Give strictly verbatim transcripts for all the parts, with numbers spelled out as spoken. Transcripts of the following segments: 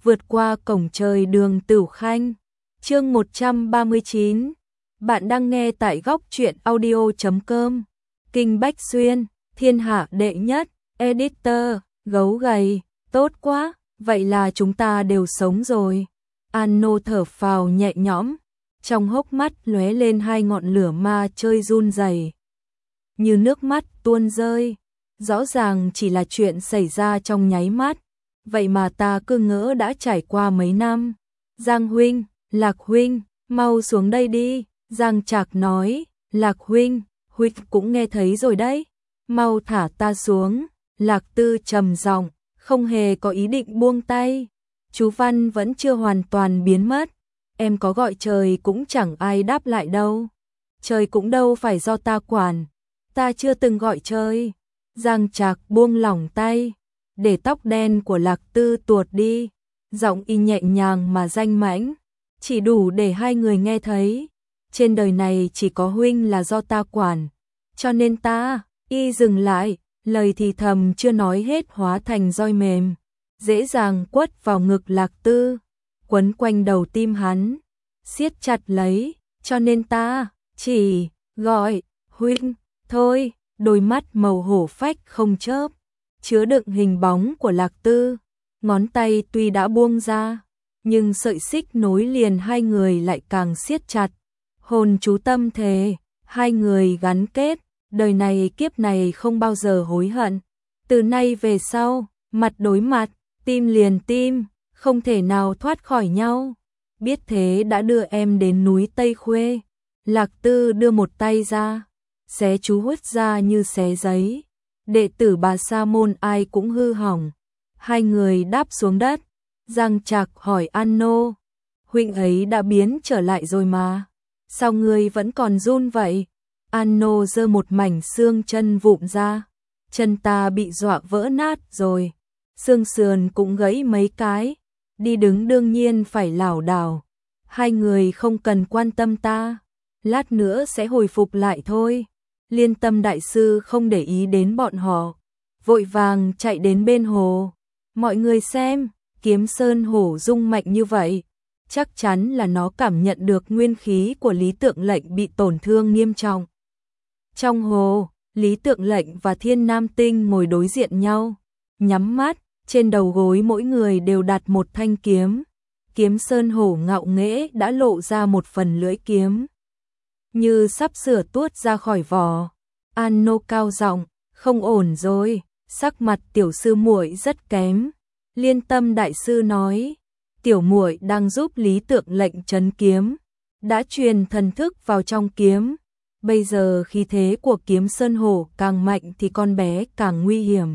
vượt qua cổng trời đường Tửu Khanh. Chương một trăm ba mươi chín. Bạn đang nghe tại góc truyện audio chấm com. Kinh Bách Xuyên, thiên hạ đệ nhất, editor, gấu gầy, tốt quá, vậy là chúng ta đều sống rồi. Anno thở phào nhẹ nhõm, trong hốc mắt lóe lên hai ngọn lửa ma chơi run rẩy, như nước mắt tuôn rơi. Rõ ràng chỉ là chuyện xảy ra trong nháy mắt, vậy mà ta cứ ngỡ đã trải qua mấy năm. Giang huynh, Lạc huynh, mau xuống đây đi. Giang Trạc nói. Lạc huynh, huynh cũng nghe thấy rồi đấy, mau thả ta xuống. Lạc Tư trầm giọng, không hề có ý định buông tay. Chú Văn vẫn chưa hoàn toàn biến mất, em có gọi trời cũng chẳng ai đáp lại đâu. Trời cũng đâu phải do ta quản, ta chưa từng gọi trời. Giang Trạc buông lỏng tay, để tóc đen của Lạc Tư tuột đi, giọng y nhẹ nhàng mà danh mãnh, chỉ đủ để hai người nghe thấy. Trên đời này chỉ có huynh là do ta quản, cho nên ta. Y dừng lại, lời thì thầm chưa nói hết hóa thành roi mềm, dễ dàng quất vào ngực Lạc Tư, quấn quanh đầu tim hắn, siết chặt lấy. Cho nên ta chỉ gọi huynh thôi. Đôi mắt màu hổ phách không chớp, chứa đựng hình bóng của Lạc Tư. Ngón tay tuy đã buông ra, nhưng sợi xích nối liền hai người lại càng siết chặt. Hồn chú tâm thề, hai người gắn kết, đời này kiếp này không bao giờ hối hận. Từ nay về sau, mặt đối mặt, tim liền tim, không thể nào thoát khỏi nhau. Biết thế đã đưa em đến núi Tây Khuê. Lạc Tư đưa một tay ra, xé chú hút ra như xé giấy. Đệ tử Bà Sa Môn ai cũng hư hỏng. Hai người đáp xuống đất. Giang Trạc hỏi Anno, huynh ấy đã biến trở lại rồi mà, sao ngươi vẫn còn run vậy? Anno giơ một mảnh xương chân vụn ra, chân ta bị dọa vỡ nát rồi, xương sườn cũng gãy mấy cái, đi đứng đương nhiên phải lảo đảo. Hai người không cần quan tâm ta, lát nữa sẽ hồi phục lại thôi. Liên Tâm đại sư không để ý đến bọn họ, vội vàng chạy đến bên hồ. Mọi người xem, Kiếm Sơn hổ dung mạnh như vậy, chắc chắn là nó cảm nhận được nguyên khí của Lý Tượng Lệnh bị tổn thương nghiêm trọng. Trong hồ, Lý Tượng Lệnh và Thiên Nam Tinh ngồi đối diện nhau, nhắm mắt, trên đầu gối mỗi người đều đặt một thanh kiếm. Kiếm Sơn hổ ngạo nghễ đã lộ ra một phần lưỡi kiếm, như sắp sửa tuốt ra khỏi vỏ. Anno cao giọng, không ổn rồi, sắc mặt tiểu sư muội rất kém. Liên Tâm đại sư nói, tiểu muội đang giúp Lý Tượng Lệnh trấn kiếm, đã truyền thần thức vào trong kiếm. Bây giờ khí thế của Kiếm Sơn hổ càng mạnh thì con bé càng nguy hiểm.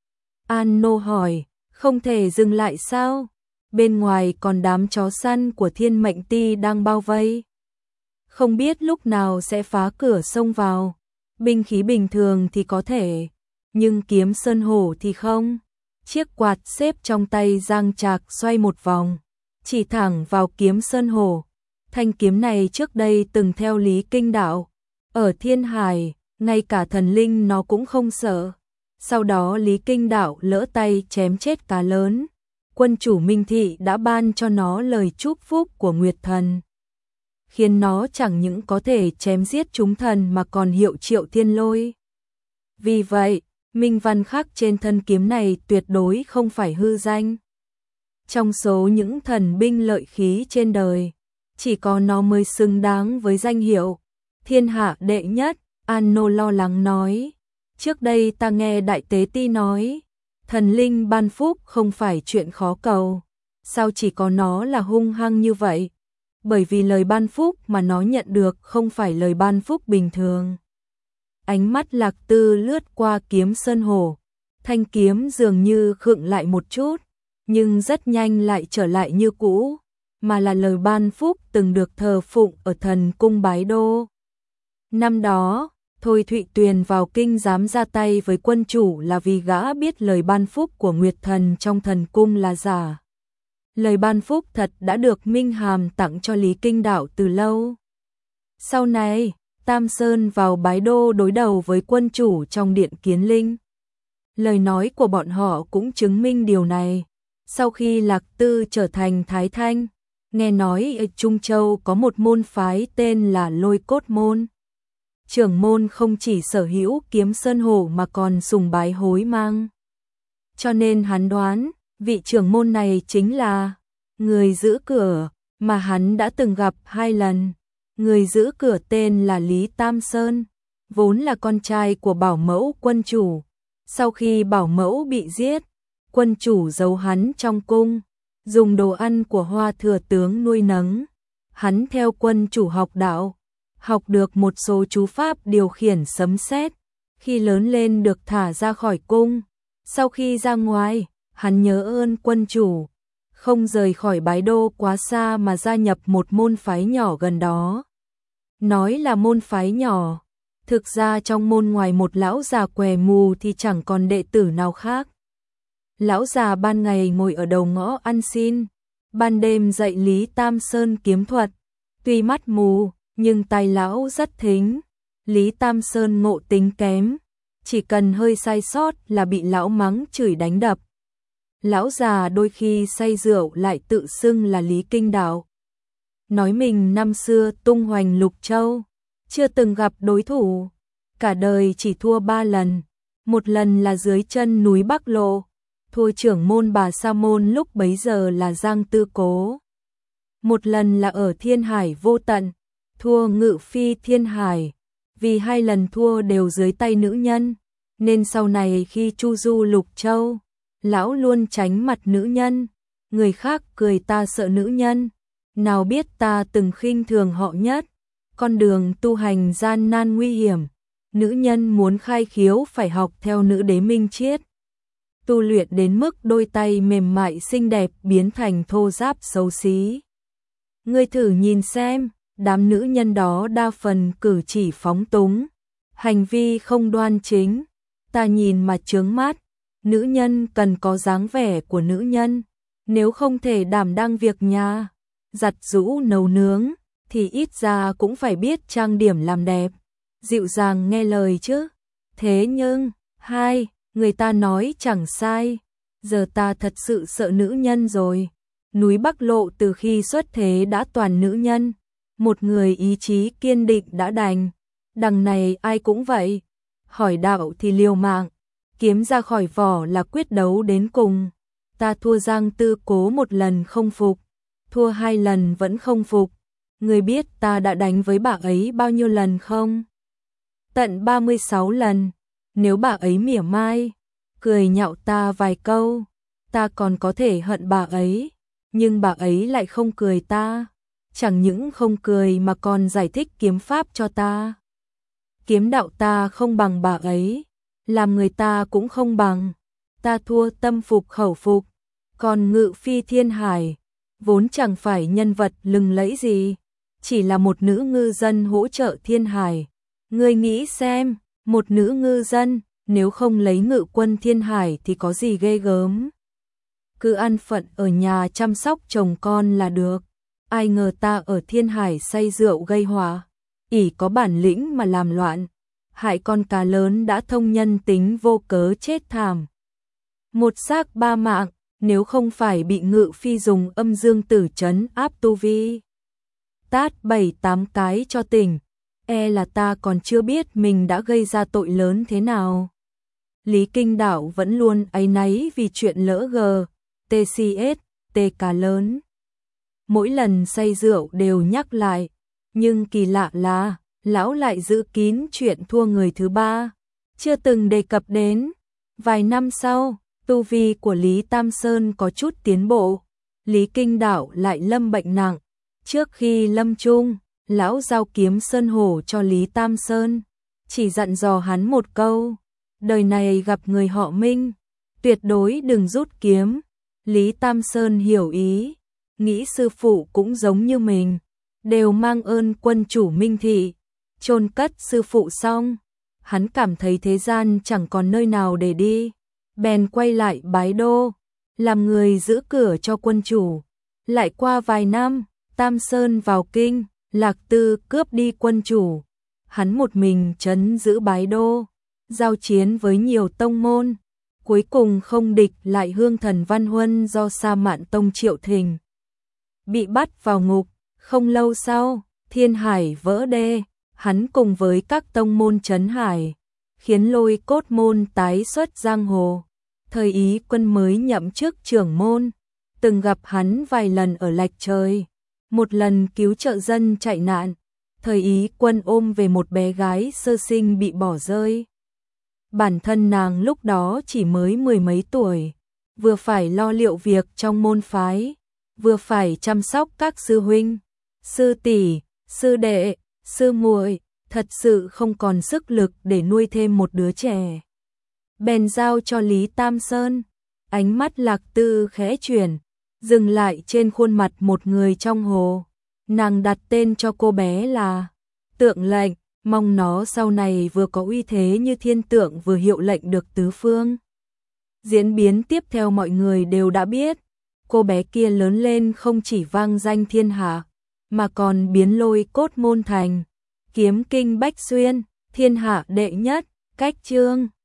Anno hỏi, không thể dừng lại sao? Bên ngoài còn đám chó săn của Thiên Mệnh Ti đang bao vây, không biết lúc nào sẽ phá cửa xông vào. Binh khí bình thường thì có thể, nhưng Kiếm Sơn hổ thì không. Chiếc quạt xếp trong tay Giang Trạc xoay một vòng, chỉ thẳng vào Kiếm Sơn hổ. Thanh kiếm này trước đây từng theo Lý Kinh Đạo, ở Thiên Hải, ngay cả thần linh nó cũng không sợ. Sau đó Lý Kinh Đạo lỡ tay chém chết cá lớn, quân chủ Minh Thị đã ban cho nó lời chúc phúc của Nguyệt Thần, khiến nó chẳng những có thể chém giết chúng thần mà còn hiệu triệu thiên lôi. Vì vậy, minh văn khắc trên thân kiếm này tuyệt đối không phải hư danh. Trong số những thần binh lợi khí trên đời, chỉ có nó mới xứng đáng với danh hiệu thiên hạ đệ nhất. Anno lo lắng nói, trước đây ta nghe Đại Tế Ti nói, thần linh ban phúc không phải chuyện khó cầu, sao chỉ có nó là hung hăng như vậy? Bởi vì lời ban phúc mà nó nhận được không phải lời ban phúc bình thường. Ánh mắt Lạc Tư lướt qua Kiếm Sơn hổ, thanh kiếm dường như khựng lại một chút, nhưng rất nhanh lại trở lại như cũ, mà là lời ban phúc từng được thờ phụng ở thần cung Bái Đô. Năm đó, Thôi Thụy Tuyền vào kinh dám ra tay với quân chủ là vì gã biết lời ban phúc của Nguyệt Thần trong thần cung là giả. Lời ban phúc thật đã được Minh Hàm tặng cho Lý Kinh Đạo từ lâu. Sau này, Tam Sơn vào Bái Đô đối đầu với quân chủ trong điện Kiến Linh. Lời nói của bọn họ cũng chứng minh điều này. Sau khi Lạc Tư trở thành Thái Thanh, nghe nói ở Trung Châu có một môn phái tên là Lôi Cốt Môn. Trưởng môn không chỉ sở hữu kiếm sơn hổ mà còn sùng bái hối mang. Cho nên hắn đoán, vị trưởng môn này chính là người giữ cửa mà hắn đã từng gặp hai lần. Người giữ cửa tên là Lý Tam Sơn, vốn là con trai của bảo mẫu quân chủ. Sau khi bảo mẫu bị giết, quân chủ giấu hắn trong cung, dùng đồ ăn của Hoa thừa tướng nuôi nấng. Hắn theo quân chủ học đạo, học được một số chú pháp điều khiển sấm sét. Khi lớn lên được thả ra khỏi cung. Sau khi ra ngoài, hắn nhớ ơn quân chủ, không rời khỏi Bái Đô quá xa mà gia nhập một môn phái nhỏ gần đó. Nói là môn phái nhỏ, thực ra trong môn ngoài một lão già què mù thì chẳng còn đệ tử nào khác. Lão già ban ngày ngồi ở đầu ngõ ăn xin, ban đêm dạy Lý Tam Sơn kiếm thuật. Tuy mắt mù, nhưng tai lão rất thính. Lý Tam Sơn ngộ tính kém, chỉ cần hơi sai sót là bị lão mắng chửi đánh đập. Lão già đôi khi say rượu lại tự xưng là Lý Kinh Đạo. Nói mình năm xưa tung hoành Lục Châu, chưa từng gặp đối thủ, cả đời chỉ thua ba lần. Một lần là dưới chân núi Bắc Lộ, thua trưởng môn Bà Sa Môn lúc bấy giờ là Giang Tư Cố. Một lần là ở Thiên Hải Vô Tận, thua Ngự Phi Thiên Hải. Vì hai lần thua đều dưới tay nữ nhân, nên sau này khi chu du Lục Châu, lão luôn tránh mặt nữ nhân. Người khác cười ta sợ nữ nhân, nào biết ta từng khinh thường họ nhất. Con đường tu hành gian nan nguy hiểm, nữ nhân muốn khai khiếu phải học theo nữ đế Minh Triết. Tu luyện đến mức đôi tay mềm mại xinh đẹp biến thành thô ráp xấu xí. Ngươi thử nhìn xem, đám nữ nhân đó đa phần cử chỉ phóng túng, hành vi không đoan chính, ta nhìn mà chướng mắt. Nữ nhân cần có dáng vẻ của nữ nhân, nếu không thể đảm đang việc nhà, giặt giũ nấu nướng, thì ít ra cũng phải biết trang điểm làm đẹp, dịu dàng nghe lời chứ. Thế nhưng, hai, người ta nói chẳng sai, giờ ta thật sự sợ nữ nhân rồi. Núi Bắc Lộ từ khi xuất thế đã toàn nữ nhân, một người ý chí kiên định đã đành. Đằng này ai cũng vậy, hỏi đạo thì liều mạng, kiếm ra khỏi vỏ là quyết đấu đến cùng. Ta thua Giang Tư Cố một lần không phục, thua hai lần vẫn không phục. Người biết ta đã đánh với bà ấy bao nhiêu lần không? Tận ba mươi sáu lần. Nếu bà ấy mỉa mai, cười nhạo ta vài câu, ta còn có thể hận bà ấy, nhưng bà ấy lại không cười ta. Chẳng những không cười mà còn giải thích kiếm pháp cho ta. Kiếm đạo ta không bằng bà ấy, làm người ta cũng không bằng. Ta thua tâm phục khẩu phục. Còn Ngự Phi Thiên Hải, vốn chẳng phải nhân vật lừng lẫy gì, chỉ là một nữ ngư dân hỗ trợ Thiên Hải. Ngươi nghĩ xem, một nữ ngư dân, nếu không lấy ngự quân Thiên Hải thì có gì ghê gớm. Cứ an phận ở nhà chăm sóc chồng con là được. Ai ngờ ta ở Thiên Hải say rượu gây họa, ỷ có bản lĩnh mà làm loạn, hại con cá lớn đã thông nhân tính vô cớ chết thảm. Một xác ba mạng, nếu không phải bị Ngự Phi dùng âm dương tử trấn áp tu vi, tát bảy tám cái cho tỉnh, e là ta còn chưa biết mình đã gây ra tội lớn thế nào. Lý Kinh Đạo vẫn luôn áy náy vì chuyện lỡ gờ, tê xê ét, tê cá lớn. Mỗi lần say rượu đều nhắc lại, nhưng kỳ lạ là, lão lại giữ kín chuyện thua người thứ ba, chưa từng đề cập đến. Vài năm sau, tu vi của Lý Tam Sơn có chút tiến bộ, Lý Kinh Đạo lại lâm bệnh nặng. Trước khi lâm chung, lão giao kiếm sơn hổ cho Lý Tam Sơn, chỉ dặn dò hắn một câu, đời này gặp người họ Minh, tuyệt đối đừng rút kiếm. Lý Tam Sơn hiểu ý, nghĩ sư phụ cũng giống như mình, đều mang ơn quân chủ Minh Thị. Chôn cất sư phụ xong, hắn cảm thấy thế gian chẳng còn nơi nào để đi, bèn quay lại Bái Đô, làm người giữ cửa cho quân chủ. Lại qua vài năm, Tam Sơn vào kinh, Lạc Tư cướp đi quân chủ, hắn một mình trấn giữ Bái Đô, giao chiến với nhiều tông môn, Cuối cùng không địch lại Hương Thần Văn Huân do Sa Mạn Tông Triệu Thình bị bắt vào ngục. Không lâu sau, Thiên Hải vỡ đê, hắn cùng với các tông môn trấn hải, khiến Lôi Cốt môn tái xuất giang hồ. Thời Ý Quân mới nhậm chức trưởng môn, từng gặp hắn vài lần ở Lạch Trời, một lần cứu trợ dân chạy nạn. Thời Ý Quân ôm về một bé gái sơ sinh bị bỏ rơi. Bản thân nàng lúc đó chỉ mới mười mấy tuổi, vừa phải lo liệu việc trong môn phái, vừa phải chăm sóc các sư huynh, sư tỷ, sư đệ, sư muội, thật sự không còn sức lực để nuôi thêm một đứa trẻ. Bèn giao cho Lý Tam Sơn. Ánh mắt Lạc Tư khẽ chuyển, dừng lại trên khuôn mặt một người trong hồ. Nàng đặt tên cho cô bé là Tượng Lệnh, mong nó sau này vừa có uy thế như thiên tượng vừa hiệu lệnh được tứ phương. Diễn biến tiếp theo mọi người đều đã biết, cô bé kia lớn lên không chỉ vang danh thiên hạ, mà còn biến Lôi Cốt môn thành kiếm kinh bách xuyên, thiên hạ đệ nhất. Cách chương